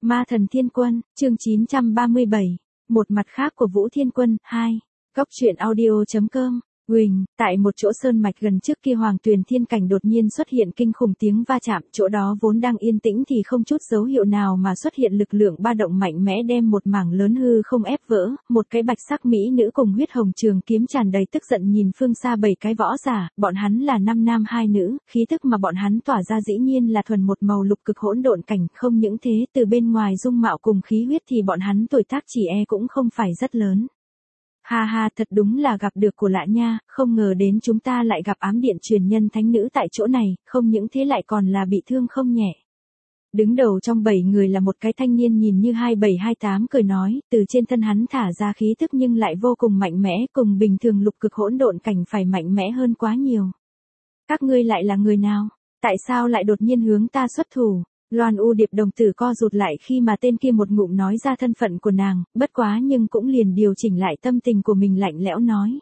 Ma thần Thiên Quân, chương 937. Một mặt khác của Vũ Thiên Quân, 2. Góc truyện audio.com. Huỳnh, tại một chỗ sơn mạch gần trước kia Hoàng Tuyền Thiên Cảnh đột nhiên xuất hiện kinh khủng tiếng va chạm, chỗ đó vốn đang yên tĩnh thì không chút dấu hiệu nào mà xuất hiện lực lượng ba động mạnh mẽ đem một mảng lớn hư không ép vỡ, một cái bạch sắc mỹ nữ cùng huyết hồng trường kiếm tràn đầy tức giận nhìn phương xa 7 cái võ giả, bọn hắn là 5 nam 2 nữ, khí tức mà bọn hắn tỏa ra dĩ nhiên là thuần một màu lục cực hỗn độn cảnh, không những thế, từ bên ngoài dung mạo cùng khí huyết thì bọn hắn tuổi tác chỉ cũng không phải rất lớn. Ha ha, thật đúng là gặp được của lạ nha, không ngờ đến chúng ta lại gặp ám điện truyền nhân thánh nữ tại chỗ này, không những thế lại còn là bị thương không nhẹ. Đứng đầu trong 7 người là một cái thanh niên nhìn như 27-28 cười nói, từ trên thân hắn thả ra khí tức nhưng lại vô cùng mạnh mẽ, cùng bình thường lục cực hỗn độn cảnh phải mạnh mẽ hơn quá nhiều. Các ngươi lại là người nào? Tại sao lại đột nhiên hướng ta xuất thủ? Loan U Điệp đồng tử co rụt lại khi mà tên kia một ngụm nói ra thân phận của nàng, bất quá nhưng cũng liền điều chỉnh lại tâm tình của mình lạnh lẽo nói.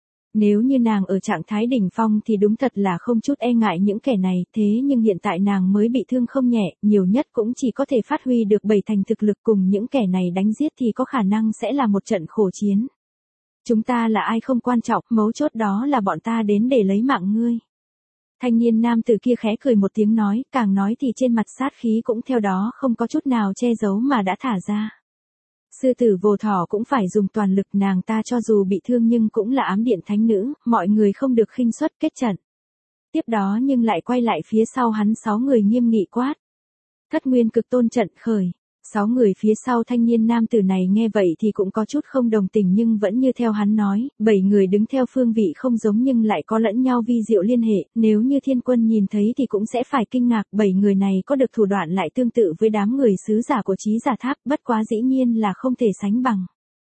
Nếu như nàng ở trạng thái đỉnh phong thì đúng thật là không chút e ngại những kẻ này, thế nhưng hiện tại nàng mới bị thương không nhẹ, nhiều nhất cũng chỉ có thể phát huy được 7 thành thực lực, cùng những kẻ này đánh giết thì có khả năng sẽ là một trận khổ chiến. Chúng ta là ai không quan trọng, mấu chốt đó là bọn ta đến để lấy mạng ngươi. Thanh niên nam tử kia khẽ cười một tiếng nói, càng nói thì trên mặt sát khí cũng theo đó không có chút nào che giấu mà đã thả ra. Sư tử vô thỏ cũng phải dùng toàn lực, nàng ta cho dù bị thương nhưng cũng là ám điện thánh nữ, mọi người không được khinh suất kết trận. Tiếp đó nhưng lại quay lại phía sau hắn 6 người nghiêm nghị quát. Thất nguyên cực tôn trận khởi. 6 người phía sau thanh niên nam tử này nghe vậy thì cũng có chút không đồng tình nhưng vẫn như theo hắn nói, 7 người đứng theo phương vị không giống nhưng lại có lẫn nhau vi diệu liên hệ, nếu như Thiên Quân nhìn thấy thì cũng sẽ phải kinh ngạc, 7 người này có được thủ đoạn lại tương tự với đám người sứ giả của Chí Giả Tháp, bất quá dĩ nhiên là không thể sánh bằng.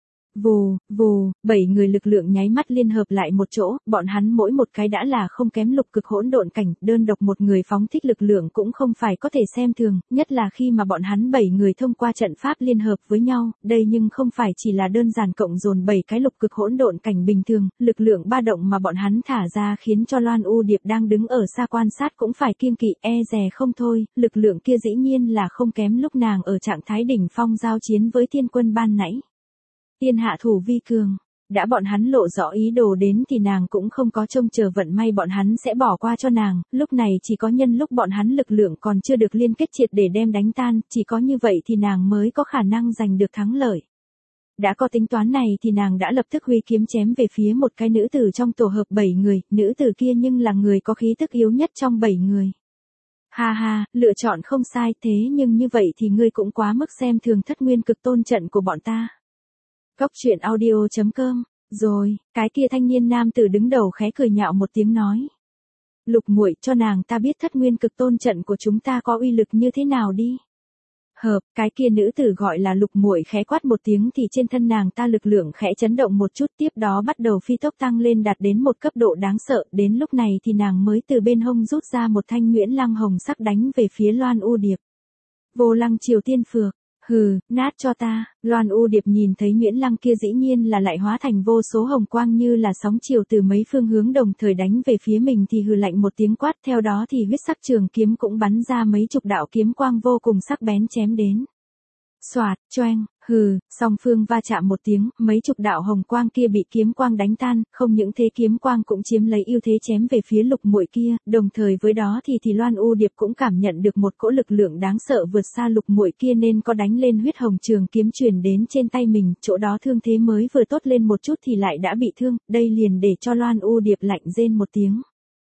Vù, vù, 7 người lực lượng nháy mắt liên hợp lại một chỗ, bọn hắn mỗi một cái đã là không kém lục cực hỗn độn cảnh, đơn độc một người phóng thích lực lượng cũng không phải có thể xem thường, nhất là khi mà bọn hắn 7 người thông qua trận pháp liên hợp với nhau, đây nhưng không phải chỉ là đơn giản cộng dồn 7 cái lục cực hỗn độn cảnh bình thường, lực lượng ba động mà bọn hắn thả ra khiến cho Loan U Điệp đang đứng ở xa quan sát cũng phải kiêng kỵ, e dè không thôi, lực lượng kia dĩ nhiên là không kém lúc nàng ở trạng thái đỉnh phong giao chiến với Thiên Quân ban nãy. Tiên hạ thủ vi cường, đã bọn hắn lộ rõ ý đồ đến thì nàng cũng không có trông chờ vận may bọn hắn sẽ bỏ qua cho nàng, lúc này chỉ có nhân lúc bọn hắn lực lượng còn chưa được liên kết triệt để đem đánh tan, chỉ có như vậy thì nàng mới có khả năng giành được thắng lợi. Đã có tính toán này thì nàng đã lập tức huy kiếm chém về phía một cái nữ tử trong tổ hợp 7 người, nữ tử kia nhưng là người có khí tức yếu nhất trong 7 người. Ha ha, lựa chọn không sai, thế nhưng như vậy thì ngươi cũng quá mức xem thường thất nguyên cực tôn trận của bọn ta. Góc truyện audio.com. Rồi, cái kia thanh niên nam tử đứng đầu khẽ cười nhạo một tiếng nói. Lục muội, cho nàng ta biết thất nguyên cực tôn trận của chúng ta có uy lực như thế nào đi. Hợp, cái kia nữ tử gọi là Lục muội khẽ quát một tiếng thì trên thân nàng ta lực lượng khẽ chấn động một chút, tiếp đó bắt đầu phi tốc tăng lên đạt đến một cấp độ đáng sợ, đến lúc này thì nàng mới từ bên hông rút ra một thanh Nguyễn Lăng hồng sắc đánh về phía Loan U Điệp. Vô Lăng Triều Tiên Phược. Hừ, nát cho ta. Loan U Điệp nhìn thấy Nguyễn Lăng kia dĩ nhiên là lại hóa thành vô số hồng quang như là sóng chiều từ mấy phương hướng đồng thời đánh về phía mình thì hừ lạnh một tiếng quát, theo đó thì huyết sắc trường kiếm cũng bắn ra mấy chục đạo kiếm quang vô cùng sắc bén chém đến. Xoạt, choeng, hừ, song phương va chạm một tiếng, mấy chục đạo hồng quang kia bị kiếm quang đánh tan, không những thế kiếm quang cũng chiếm lấy ưu thế chém về phía Lục muội kia, đồng thời với đó thì Loan U Điệp cũng cảm nhận được một cỗ lực lượng đáng sợ vượt xa Lục muội kia nên có đánh lên huyết hồng trường kiếm truyền đến trên tay mình, chỗ đó thương thế mới vừa tốt lên một chút thì lại đã bị thương, đây liền để cho Loan U Điệp lạnh rên một tiếng.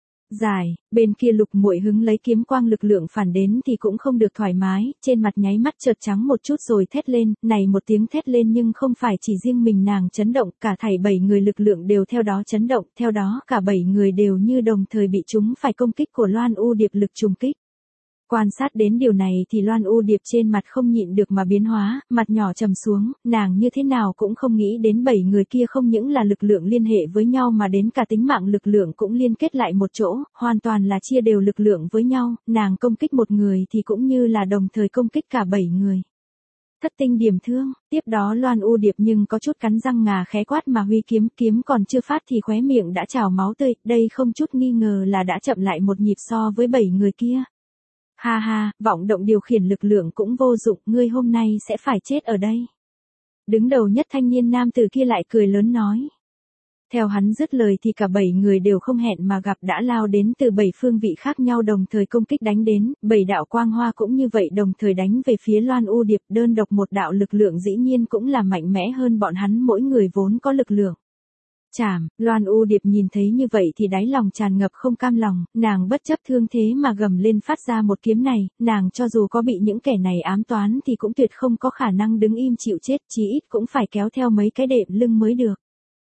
Dài, bên kia Lục muội hứng lấy kiếm quang lực lượng phản đến thì cũng không được thoải mái, trên mặt nháy mắt chợt trắng một chút rồi thét lên, này một tiếng thét lên nhưng không phải chỉ riêng mình nàng chấn động, cả thảy 7 người lực lượng đều theo đó chấn động, theo đó cả 7 người đều như đồng thời bị chúng phải công kích của Loan U Điệp lực trùng kích. Quan sát đến điều này thì Loan U Điệp trên mặt không nhịn được mà biến hóa, mặt nhỏ trầm xuống, nàng như thế nào cũng không nghĩ đến 7 người kia không những là lực lượng liên hệ với nhau mà đến cả tính mạng lực lượng cũng liên kết lại một chỗ, hoàn toàn là chia đều lực lượng với nhau, nàng công kích một người thì cũng như là đồng thời công kích cả 7 người. Thất tinh điểm thương, tiếp đó Loan U Điệp nhưng có chút cắn răng ngà khẽ quát mà huy kiếm còn chưa phát thì khóe miệng đã trào máu tươi, đây không chút nghi ngờ là đã chậm lại một nhịp so với 7 người kia. Ha ha, vọng động điều khiển lực lượng cũng vô dụng, ngươi hôm nay sẽ phải chết ở đây. Đứng đầu nhất thanh niên nam tử kia lại cười lớn nói. Theo hắn dứt lời thì cả 7 người đều không hẹn mà gặp đã lao đến từ 7 phương vị khác nhau đồng thời công kích đánh đến, 7 đạo quang hoa cũng như vậy đồng thời đánh về phía Loan U Điệp, đơn độc một đạo lực lượng dĩ nhiên cũng là mạnh mẽ hơn bọn hắn mỗi người vốn có lực lượng. Chảm, Loan U Điệp nhìn thấy như vậy thì đáy lòng tràn ngập không cam lòng, nàng bất chấp thương thế mà gầm lên phát ra một kiếm này, nàng cho dù có bị những kẻ này ám toán thì cũng tuyệt không có khả năng đứng im chịu chết, chí ít cũng phải kéo theo mấy cái đệm lưng mới được.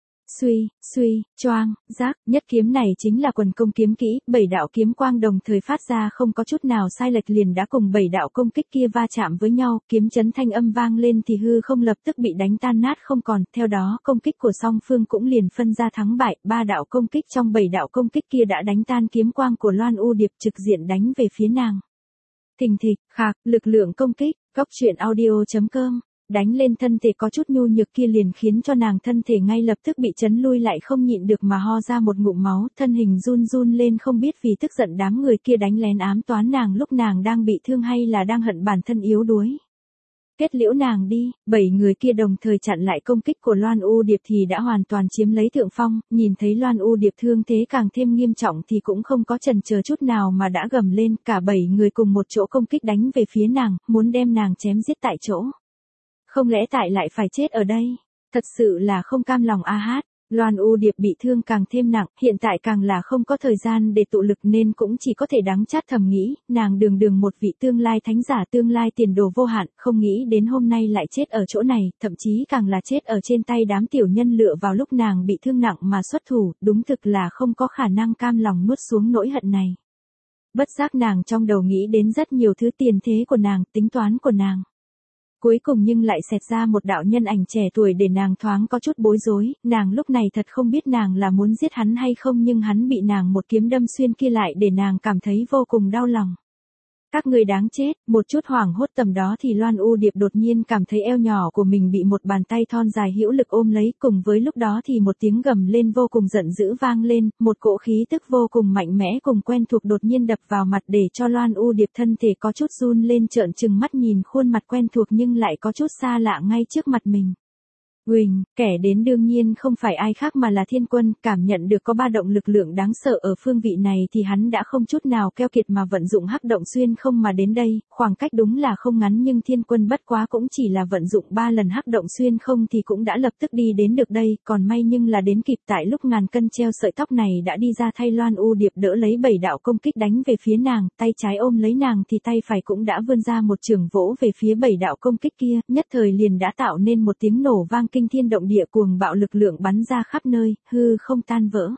Suy, choang, rác, nhất kiếm này chính là quần công kiếm kỹ, 7 đạo kiếm quang đồng thời phát ra không có chút nào sai lệch liền đã cùng 7 đạo công kích kia va chạm với nhau, kiếm chấn thanh âm vang lên thì hư không lập tức bị đánh tan nát không còn, theo đó công kích của song phương cũng liền phân ra thắng bại, 3 đạo công kích trong 7 đạo công kích kia đã đánh tan kiếm quang của Loan U Điệp trực diện đánh về phía nàng. Thình thịch, khạc, lực lượng công kích, góc truyện audio.com. Đánh lên thân thể có chút nhu nhược kia liền khiến cho nàng thân thể ngay lập tức bị chấn lui lại không nhịn được mà ho ra một ngụm máu, thân hình run run lên không biết vì tức giận đám người kia đánh lén ám toán nàng lúc nàng đang bị thương hay là đang hận bản thân yếu đuối. Kết liễu nàng đi, 7 người kia đồng thời chặn lại công kích của Loan U Điệp thì đã hoàn toàn chiếm lấy thượng phong, nhìn thấy Loan U Điệp thương thế càng thêm nghiêm trọng thì cũng không có chần chờ chút nào mà đã gầm lên, cả 7 người cùng một chỗ công kích đánh về phía nàng, muốn đem nàng chém giết tại chỗ. Không lẽ tại lại phải chết ở đây? Thật sự là không cam lòng a hát. Loan U Điệp bị thương càng thêm nặng, hiện tại càng là không có thời gian để tụ lực nên cũng chỉ có thể đắng chát thầm nghĩ, nàng đường một vị tương lai thánh giả tương lai tiền đồ vô hạn, không nghĩ đến hôm nay lại chết ở chỗ này, thậm chí càng là chết ở trên tay đám tiểu nhân lựa vào lúc nàng bị thương nặng mà xuất thủ, đúng thực là không có khả năng cam lòng nuốt xuống nỗi hận này. Bất giác nàng trong đầu nghĩ đến rất nhiều thứ tiền thế của nàng, tính toán của nàng. Cuối cùng nhưng lại xẹt ra một đạo nhân ảnh trẻ tuổi để nàng thoáng có chút bối rối, nàng lúc này thật không biết nàng là muốn giết hắn hay không nhưng hắn bị nàng một kiếm đâm xuyên kia lại để nàng cảm thấy vô cùng đau lòng. Các người đáng chết, một chút hoảng hốt tầm đó thì Loan U Điệp đột nhiên cảm thấy eo nhỏ của mình bị một bàn tay thon dài hữu lực ôm lấy, cùng với lúc đó thì một tiếng gầm lên vô cùng giận dữ vang lên, một cỗ khí tức vô cùng mạnh mẽ cùng quen thuộc đột nhiên đập vào mặt để cho Loan U Điệp thân thể có chút run lên trợn trừng mắt nhìn khuôn mặt quen thuộc nhưng lại có chút xa lạ ngay trước mặt mình. Huỳnh, kẻ đến đương nhiên không phải ai khác mà là Thiên Quân, cảm nhận được có ba động lực lượng đáng sợ ở phương vị này thì hắn đã không chút nào keo kiệt mà vận dụng hắc động xuyên không mà đến đây, khoảng cách đúng là không ngắn nhưng Thiên Quân bất quá cũng chỉ là vận dụng 3 lần hắc động xuyên không thì cũng đã lập tức đi đến được đây, còn may nhưng là đến kịp tại lúc ngàn cân treo sợi tóc này đã đi ra thay Loan U Điệp đỡ lấy 7 đạo công kích đánh về phía nàng, tay trái ôm lấy nàng thì tay phải cũng đã vươn ra một trường vỗ về phía 7 đạo công kích kia, nhất thời liền đã tạo nên một tiếng nổ vang kinh thiên động địa cuồng bạo lực lượng bắn ra khắp nơi, hư không tan vỡ.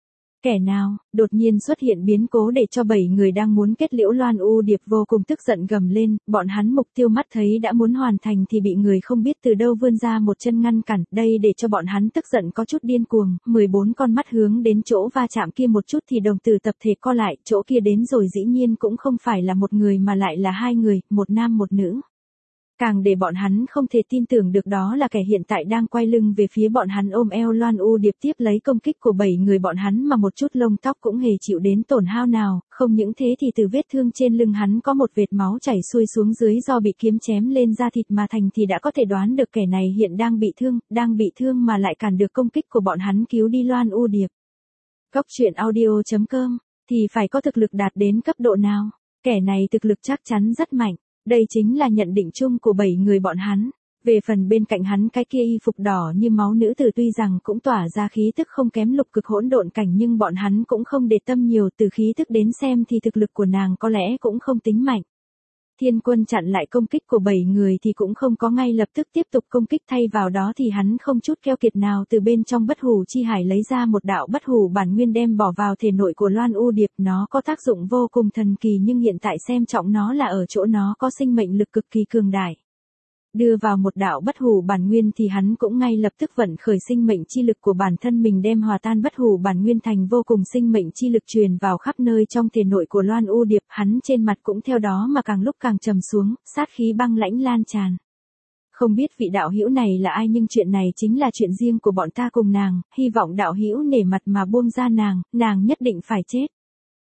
Kẻ nào, đột nhiên xuất hiện biến cố để cho 7 người đang muốn kết liễu Loan U Điệp vô cùng tức giận gầm lên, bọn hắn mục tiêu mắt thấy đã muốn hoàn thành thì bị người không biết từ đâu vươn ra một chân ngăn cản, đây để cho bọn hắn tức giận có chút điên cuồng, 14 con mắt hướng đến chỗ va chạm kia một chút thì đồng tử tập thể co lại, chỗ kia đến rồi dĩ nhiên cũng không phải là một người mà lại là 2 người, một nam một nữ. Càng để bọn hắn không thể tin tưởng được đó là kẻ hiện tại đang quay lưng về phía bọn hắn ôm eo Loan U Điệp tiếp lấy công kích của 7 người bọn hắn mà một chút lông tóc cũng hề chịu đến tổn hao nào, không những thế thì từ vết thương trên lưng hắn có một vệt máu chảy xuôi xuống dưới do bị kiếm chém lên da thịt mà thành thì đã có thể đoán được kẻ này hiện đang bị thương mà lại cản được công kích của bọn hắn cứu đi Loan U Điệp. Góc truyện audio.com thì phải có thực lực đạt đến cấp độ nào? Kẻ này thực lực chắc chắn rất mạnh. Đây chính là nhận định chung của 7 người bọn hắn. Về phần bên cạnh hắn cái kia y phục đỏ như máu nữ tử tuy rằng cũng tỏa ra khí tức không kém lục cực hỗn độn cảnh nhưng bọn hắn cũng không để tâm nhiều từ khí tức đến xem thì thực lực của nàng có lẽ cũng không tính mạnh. Thiên Quân chặn lại công kích của 7 người thì cũng không có ngay lập tức tiếp tục công kích thay vào đó thì hắn không chút keo kiệt nào từ bên trong bất hủ chi hải lấy ra một đạo bất hủ bản nguyên đem bỏ vào thể nội của Loan U Điệp nó có tác dụng vô cùng thần kỳ nhưng hiện tại xem trọng nó là ở chỗ nó có sinh mệnh lực cực kỳ cường đại. Đưa vào một đạo bất hủ bản nguyên thì hắn cũng ngay lập tức vận khởi sinh mệnh chi lực của bản thân mình đem hòa tan bất hủ bản nguyên thành vô cùng sinh mệnh chi lực truyền vào khắp nơi trong thể nội của Loan U Điệp, hắn trên mặt cũng theo đó mà càng lúc càng trầm xuống, sát khí băng lãnh lan tràn. Không biết vị đạo hữu này là ai nhưng chuyện này chính là chuyện riêng của bọn ta cùng nàng, hy vọng đạo hữu nể mặt mà buông ra nàng nhất định phải chết.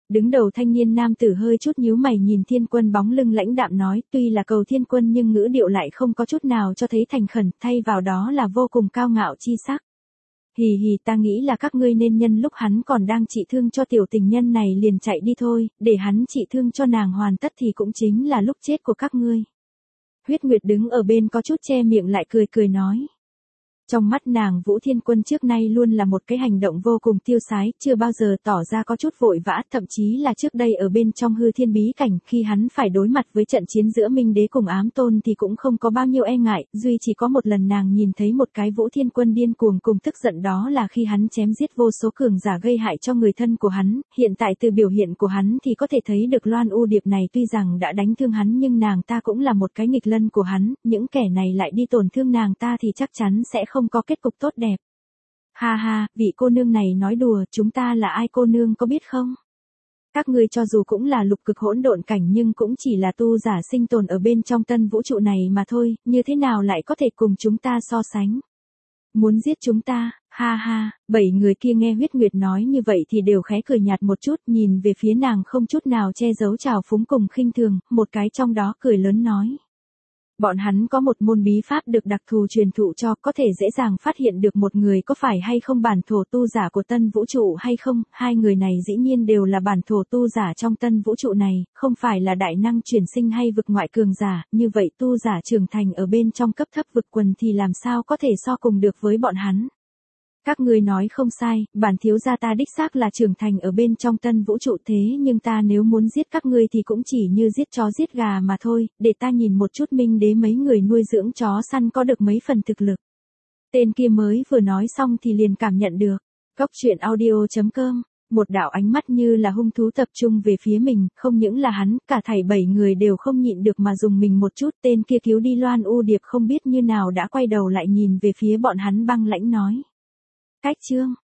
Đứng đầu thanh niên nam tử hơi chút nhíu mày nhìn Thiên Quân bóng lưng lãnh đạm nói, tuy là cầu Thiên Quân nhưng ngữ điệu lại không có chút nào cho thấy thành khẩn, thay vào đó là vô cùng cao ngạo chi sắc. Hì hì, ta nghĩ là các ngươi nên nhân lúc hắn còn đang trị thương cho tiểu tình nhân này liền chạy đi thôi, để hắn trị thương cho nàng hoàn tất thì cũng chính là lúc chết của các ngươi. Huyết Nguyệt đứng ở bên có chút che miệng lại cười cười nói. Trong mắt nàng Vũ Thiên Quân trước nay luôn là một cái hành động vô cùng tiêu sái, chưa bao giờ tỏ ra có chút vội vã, thậm chí là trước đây ở bên trong hư thiên bí cảnh khi hắn phải đối mặt với trận chiến giữa Minh Đế cùng Ám Tôn thì cũng không có bao nhiêu e ngại, duy chỉ có một lần nàng nhìn thấy một cái Vũ Thiên Quân điên cuồng cùng tức giận, đó là khi hắn chém giết vô số cường giả gây hại cho người thân của hắn, hiện tại từ biểu hiện của hắn thì có thể thấy được Loan U Điệp này tuy rằng đã đánh thương hắn nhưng nàng ta cũng là một cái nghịch lân của hắn, những kẻ này lại đi tổn thương nàng ta thì chắc chắn sẽ không có kết cục tốt đẹp. Ha ha, vị cô nương này nói đùa, chúng ta là ai cô nương có biết không? Các ngươi cho dù cũng là lục cực hỗn độn cảnh nhưng cũng chỉ là tu giả sinh tồn ở bên trong tân vũ trụ này mà thôi, như thế nào lại có thể cùng chúng ta so sánh? Muốn giết chúng ta, ha ha, 7 người kia nghe Huyết Nguyệt nói như vậy thì đều khẽ cười nhạt một chút, nhìn về phía nàng không chút nào che giấu trào phúng cùng khinh thường, một cái trong đó cười lớn nói. Bọn hắn có một môn bí pháp được đặc thù truyền thụ cho, có thể dễ dàng phát hiện được một người có phải hay không bản thổ tu giả của tân vũ trụ hay không, hai người này dĩ nhiên đều là bản thổ tu giả trong tân vũ trụ này, không phải là đại năng chuyển sinh hay vực ngoại cường giả, như vậy tu giả trưởng thành ở bên trong cấp thấp vực quần thì làm sao có thể so cùng được với bọn hắn. Các ngươi nói không sai, bản thiếu gia ta đích xác là trưởng thành ở bên trong tân vũ trụ, thế nhưng ta nếu muốn giết các ngươi thì cũng chỉ như giết chó giết gà mà thôi, để ta nhìn một chút Minh Đế mấy người nuôi dưỡng chó săn có được mấy phần thực lực. Tên kia mới vừa nói xong thì liền cảm nhận được. Cốc truyện audio.com, một đạo ánh mắt như là hung thú tập trung về phía mình, không những là hắn, cả thảy 7 người đều không nhịn được mà dùng mình một chút, tên kia cứu đi Loan U Điệp không biết như nào đã quay đầu lại nhìn về phía bọn hắn băng lãnh nói. Cách chương